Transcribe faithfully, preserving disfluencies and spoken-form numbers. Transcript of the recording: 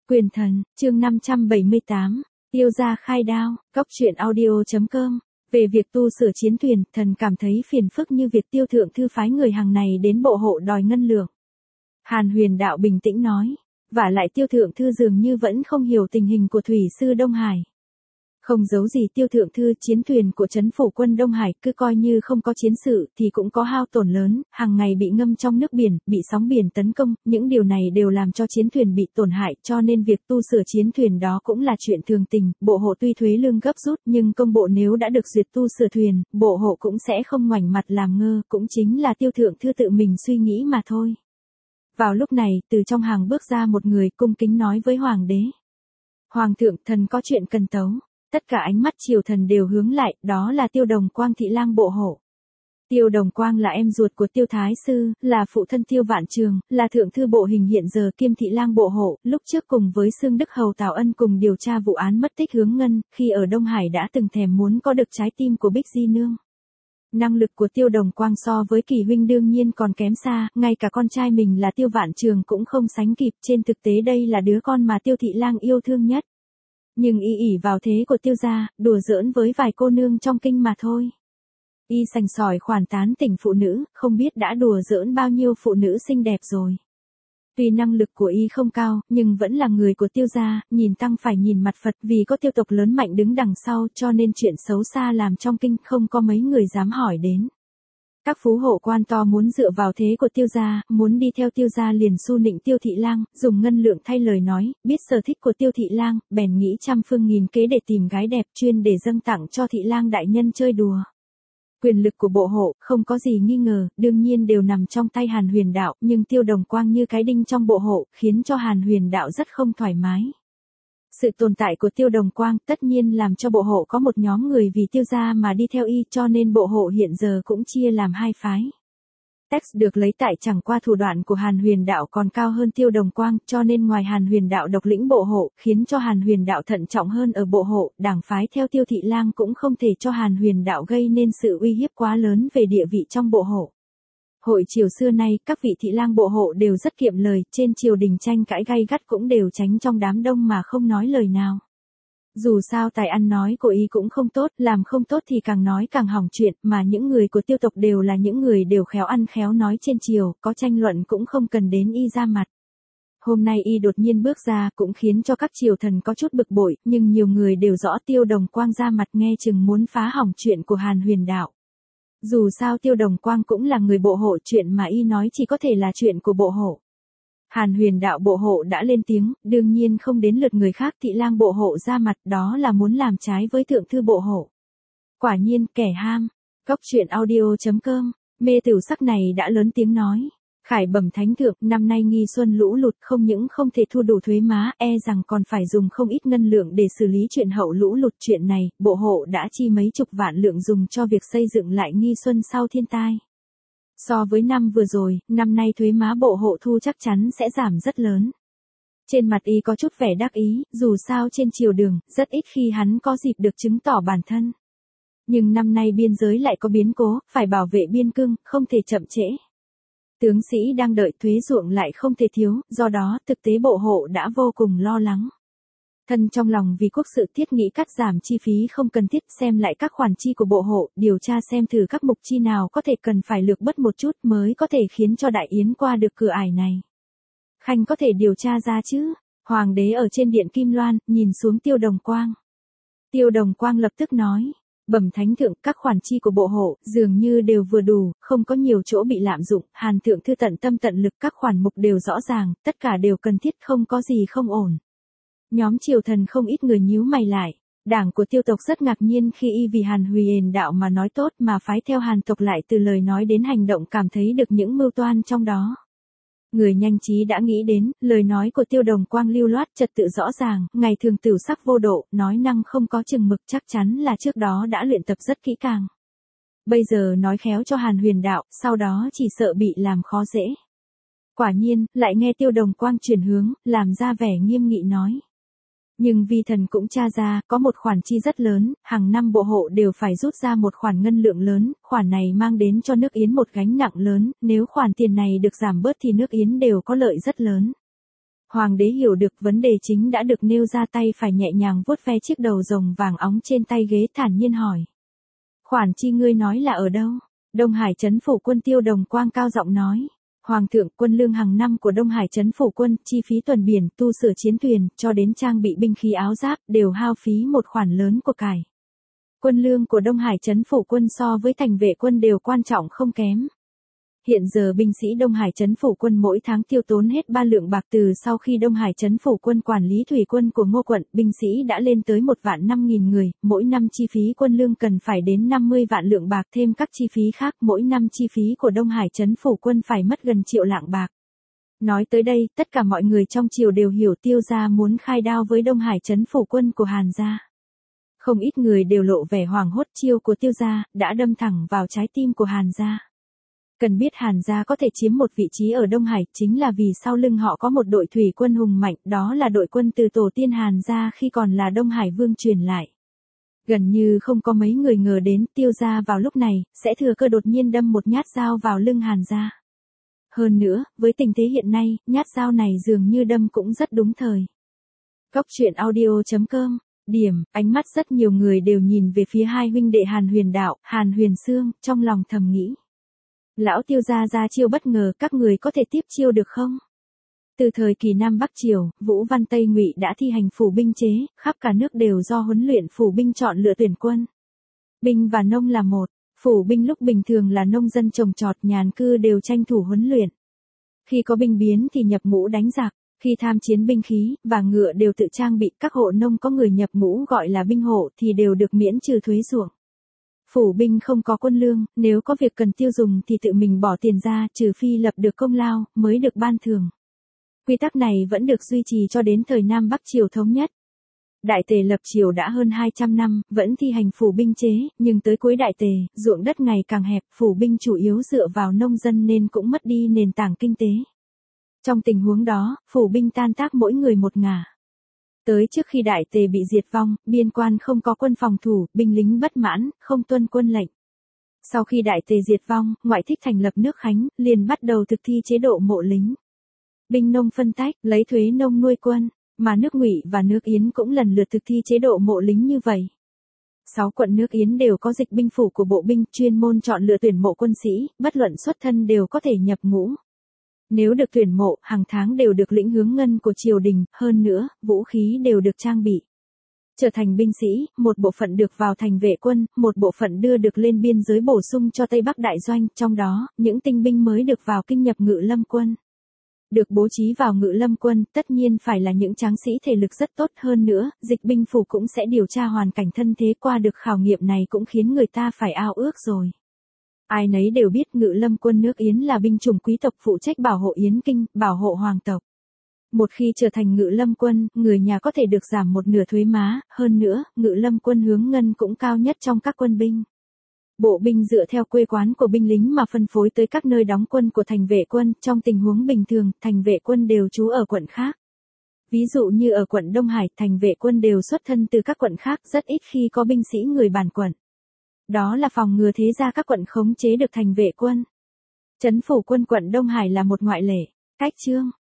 Quyền thần, chương năm trăm bảy mươi tám, Tiêu gia khai đao, Cóc truyện audio.com. Về việc tu sửa chiến thuyền, thần cảm thấy phiền phức như việc Tiêu thượng thư phái người hàng này đến bộ hộ đòi ngân lượng. Hàn Huyền Đạo bình tĩnh nói, vả lại Tiêu thượng thư dường như vẫn không hiểu tình hình của thủy sư Đông Hải. Không giấu gì Tiêu thượng thư, chiến thuyền của trấn phủ quân Đông Hải cứ coi như không có chiến sự thì cũng có hao tổn lớn, hàng ngày bị ngâm trong nước biển, bị sóng biển tấn công, những điều này đều làm cho chiến thuyền bị tổn hại, cho nên việc tu sửa chiến thuyền đó cũng là chuyện thường tình. Bộ hộ tuy thuế lương gấp rút nhưng công bộ nếu đã được duyệt tu sửa thuyền, bộ hộ cũng sẽ không ngoảnh mặt làm ngơ, cũng chính là Tiêu thượng thư tự mình suy nghĩ mà thôi. Vào lúc này, từ trong hàng bước ra một người cung kính nói với hoàng đế. Hoàng thượng, thần có chuyện cần tấu. Tất cả ánh mắt triều thần đều hướng lại, đó là Tiêu Đồng Quang thị lang bộ hộ. Tiêu Đồng Quang là em ruột của Tiêu Thái Sư, là phụ thân Tiêu Vạn Trường, là thượng thư bộ hình hiện giờ kiêm thị lang bộ hộ, lúc trước cùng với Xương Đức Hầu Tào Ân cùng điều tra vụ án mất tích Hướng Ngân, khi ở Đông Hải đã từng thèm muốn có được trái tim của Bích Di Nương. Năng lực của Tiêu Đồng Quang so với Kỳ huynh đương nhiên còn kém xa, ngay cả con trai mình là Tiêu Vạn Trường cũng không sánh kịp, trên thực tế đây là đứa con mà Tiêu thị lang yêu thương nhất. Nhưng y ỉ vào thế của Tiêu gia, đùa giỡn với vài cô nương trong kinh mà thôi. Y sành sỏi khoản tán tỉnh phụ nữ, không biết đã đùa giỡn bao nhiêu phụ nữ xinh đẹp rồi. Tuy năng lực của y không cao, nhưng vẫn là người của Tiêu gia, nhìn tăng phải nhìn mặt Phật, vì có Tiêu tộc lớn mạnh đứng đằng sau, cho nên chuyện xấu xa làm trong kinh không có mấy người dám hỏi đến. Các phú hộ quan to muốn dựa vào thế của Tiêu gia, muốn đi theo Tiêu gia liền xu nịnh Tiêu thị lang, dùng ngân lượng thay lời nói, biết sở thích của Tiêu thị lang, bèn nghĩ trăm phương nghìn kế để tìm gái đẹp chuyên để dâng tặng cho thị lang đại nhân chơi đùa. Quyền lực của bộ hộ, không có gì nghi ngờ, đương nhiên đều nằm trong tay Hàn Huyền Đạo, nhưng Tiêu Đồng Quang như cái đinh trong bộ hộ, khiến cho Hàn Huyền Đạo rất không thoải mái. Sự tồn tại của Tiêu Đồng Quang tất nhiên làm cho bộ hộ có một nhóm người vì Tiêu gia mà đi theo y, cho nên bộ hộ hiện giờ cũng chia làm hai phái. Text được lấy tại chẳng qua thủ đoạn của Hàn Huyền Đạo còn cao hơn Tiêu Đồng Quang, cho nên ngoài Hàn Huyền Đạo độc lĩnh bộ hộ, khiến cho Hàn Huyền Đạo thận trọng hơn ở bộ hộ, đảng phái theo Tiêu thị lang cũng không thể cho Hàn Huyền Đạo gây nên sự uy hiếp quá lớn về địa vị trong bộ hộ. Hội triều xưa nay, các vị thị lang bộ hộ đều rất kiệm lời, trên triều đình tranh cãi gay gắt cũng đều tránh trong đám đông mà không nói lời nào. Dù sao tài ăn nói của y cũng không tốt, làm không tốt thì càng nói càng hỏng chuyện, mà những người của Tiêu tộc đều là những người đều khéo ăn khéo nói trên triều, có tranh luận cũng không cần đến y ra mặt. Hôm nay y đột nhiên bước ra cũng khiến cho các triều thần có chút bực bội, nhưng nhiều người đều rõ Tiêu Đồng Quang ra mặt nghe chừng muốn phá hỏng chuyện của Hàn Huyền Đạo. Dù sao Tiêu Đồng Quang cũng là người bộ hộ, chuyện mà y nói chỉ có thể là chuyện của bộ hộ. Hàn Huyền Đạo bộ hộ đã lên tiếng, đương nhiên không đến lượt người khác thị lang bộ hộ ra mặt, đó là muốn làm trái với thượng thư bộ hộ. Quả nhiên, kẻ ham. Cóc truyện audio.com, mê tửu sắc này đã lớn tiếng nói. Khải bẩm thánh thượng, năm nay nghi xuân lũ lụt không những không thể thu đủ thuế má, e rằng còn phải dùng không ít ngân lượng để xử lý chuyện hậu lũ lụt. Chuyện này, bộ hộ đã chi mấy chục vạn lượng dùng cho việc xây dựng lại nghi xuân sau thiên tai. So với năm vừa rồi, năm nay thuế má bộ hộ thu chắc chắn sẽ giảm rất lớn. Trên mặt y có chút vẻ đắc ý, dù sao trên triều đường, rất ít khi hắn có dịp được chứng tỏ bản thân. Nhưng năm nay biên giới lại có biến cố, phải bảo vệ biên cương, không thể chậm trễ. Tướng sĩ đang đợi thuế ruộng lại không thể thiếu, do đó thực tế bộ hộ đã vô cùng lo lắng. Thân trong lòng vì quốc sự thiết nghĩ cắt giảm chi phí không cần thiết, xem lại các khoản chi của bộ hộ, điều tra xem thử các mục chi nào có thể cần phải lược bớt một chút mới có thể khiến cho đại yến qua được cửa ải này. Khanh có thể điều tra ra chứ? Hoàng đế ở trên điện Kim Loan, nhìn xuống Tiêu Đồng Quang. Tiêu Đồng Quang lập tức nói. Bẩm thánh thượng, các khoản chi của bộ hộ, dường như đều vừa đủ, không có nhiều chỗ bị lạm dụng, Hàn thượng thư tận tâm tận lực, các khoản mục đều rõ ràng, tất cả đều cần thiết, không có gì không ổn. Nhóm triều thần không ít người nhíu mày lại, đảng của Tiêu tộc rất ngạc nhiên khi y vì Hàn Huyền Đạo mà nói tốt mà phái theo Hàn tộc lại từ lời nói đến hành động cảm thấy được những mưu toan trong đó. Người nhanh trí đã nghĩ đến, lời nói của Tiêu Đồng Quang lưu loát trật tự rõ ràng, ngày thường tửu sắc vô độ, nói năng không có chừng mực, chắc chắn là trước đó đã luyện tập rất kỹ càng. Bây giờ nói khéo cho Hàn Huyền Đạo, sau đó chỉ sợ bị làm khó dễ. Quả nhiên, lại nghe Tiêu Đồng Quang chuyển hướng, làm ra vẻ nghiêm nghị nói. Nhưng vi thần cũng tra ra, có một khoản chi rất lớn, hàng năm bộ hộ đều phải rút ra một khoản ngân lượng lớn, khoản này mang đến cho nước Yến một gánh nặng lớn, nếu khoản tiền này được giảm bớt thì nước Yến đều có lợi rất lớn. Hoàng đế hiểu được vấn đề chính đã được nêu ra, tay phải nhẹ nhàng vuốt ve chiếc đầu rồng vàng óng trên tay ghế, thản nhiên hỏi. Khoản chi ngươi nói là ở đâu? Đông Hải Trấn Phủ Quân Tiêu Đồng Quang cao giọng nói. Hoàng thượng, quân lương hàng năm của Đông Hải Trấn Phủ Quân, chi phí tuần biển, tu sửa chiến thuyền, cho đến trang bị binh khí áo giáp, đều hao phí một khoản lớn của cải. Quân lương của Đông Hải Trấn Phủ Quân so với thành vệ quân đều quan trọng không kém. Hiện giờ binh sĩ Đông Hải Trấn Phủ Quân mỗi tháng tiêu tốn hết ba lượng bạc. Từ sau khi Đông Hải Trấn Phủ Quân quản lý thủy quân của Ngô quận, binh sĩ đã lên tới một vạn năm nghìn người, mỗi năm chi phí quân lương cần phải đến năm mươi vạn lượng bạc, thêm các chi phí khác, mỗi năm chi phí của Đông Hải Trấn Phủ Quân phải mất gần triệu lạng bạc. Nói tới đây, tất cả mọi người trong triều đều hiểu Tiêu gia muốn khai đao với Đông Hải Trấn Phủ Quân của Hàn gia. Không ít người đều lộ vẻ hoảng hốt, chiêu của Tiêu gia đã đâm thẳng vào trái tim của Hàn gia. Cần biết Hàn gia có thể chiếm một vị trí ở Đông Hải chính là vì sau lưng họ có một đội thủy quân hùng mạnh, đó là đội quân từ tổ tiên Hàn gia khi còn là Đông Hải Vương truyền lại. Gần như không có mấy người ngờ đến Tiêu gia vào lúc này sẽ thừa cơ đột nhiên đâm một nhát dao vào lưng Hàn gia. Hơn nữa, với tình thế hiện nay, nhát dao này dường như đâm cũng rất đúng thời. Góc truyện audio chấm com. Điểm, ánh mắt rất nhiều người đều nhìn về phía hai huynh đệ Hàn Huyền Đạo, Hàn Huyền Xương, trong lòng thầm nghĩ. Lão Tiêu gia ra chiêu bất ngờ, các người có thể tiếp chiêu được không? Từ thời kỳ Nam Bắc Triều, Vũ Văn Tây Ngụy đã thi hành phủ binh chế, khắp cả nước đều do huấn luyện phủ binh chọn lựa tuyển quân. Binh và nông là một, phủ binh lúc bình thường là nông dân trồng trọt, nhàn cư đều tranh thủ huấn luyện. Khi có binh biến thì nhập ngũ đánh giặc, khi tham chiến binh khí và ngựa đều tự trang bị, các hộ nông có người nhập ngũ gọi là binh hộ thì đều được miễn trừ thuế ruộng. Phủ binh không có quân lương, nếu có việc cần tiêu dùng thì tự mình bỏ tiền ra, trừ phi lập được công lao, mới được ban thưởng. Quy tắc này vẫn được duy trì cho đến thời Nam Bắc Triều thống nhất. Đại Tề lập triều đã hơn hai trăm năm, vẫn thi hành phủ binh chế, nhưng tới cuối Đại Tề, ruộng đất ngày càng hẹp, phủ binh chủ yếu dựa vào nông dân nên cũng mất đi nền tảng kinh tế. Trong tình huống đó, phủ binh tan tác mỗi người một ngả. Tới trước khi Đại Tề bị diệt vong, biên quan không có quân phòng thủ, binh lính bất mãn, không tuân quân lệnh. Sau khi Đại Tề diệt vong, ngoại thích thành lập nước Khánh, liền bắt đầu thực thi chế độ mộ lính. Binh nông phân tách, lấy thuế nông nuôi quân, mà nước Ngụy và nước Yến cũng lần lượt thực thi chế độ mộ lính như vậy. Sáu quận nước Yến đều có dịch binh phủ của bộ binh, chuyên môn chọn lựa tuyển mộ quân sĩ, bất luận xuất thân đều có thể nhập ngũ. Nếu được tuyển mộ, hàng tháng đều được lĩnh hướng ngân của triều đình, hơn nữa, vũ khí đều được trang bị. Trở thành binh sĩ, một bộ phận được vào thành vệ quân, một bộ phận đưa được lên biên giới bổ sung cho Tây Bắc Đại Doanh, trong đó, những tinh binh mới được vào kinh nhập Ngự Lâm quân. Được bố trí vào Ngự Lâm quân, tất nhiên phải là những tráng sĩ thể lực rất tốt, hơn nữa, dịch binh phủ cũng sẽ điều tra hoàn cảnh thân thế, qua được khảo nghiệm này cũng khiến người ta phải ao ước rồi. Ai nấy đều biết Ngự Lâm quân nước Yến là binh chủng quý tộc phụ trách bảo hộ Yến Kinh, bảo hộ hoàng tộc. Một khi trở thành Ngự Lâm quân, người nhà có thể được giảm một nửa thuế má, hơn nữa, Ngự Lâm quân hướng ngân cũng cao nhất trong các quân binh. Bộ binh dựa theo quê quán của binh lính mà phân phối tới các nơi đóng quân của thành vệ quân, trong tình huống bình thường, thành vệ quân đều trú ở quận khác. Ví dụ như ở quận Đông Hải, thành vệ quân đều xuất thân từ các quận khác, rất ít khi có binh sĩ người bản quận. Đó là phòng ngừa thế ra các quận khống chế được thành vệ quân. Trấn phủ quân quận Đông Hải là một ngoại lệ. Cách chương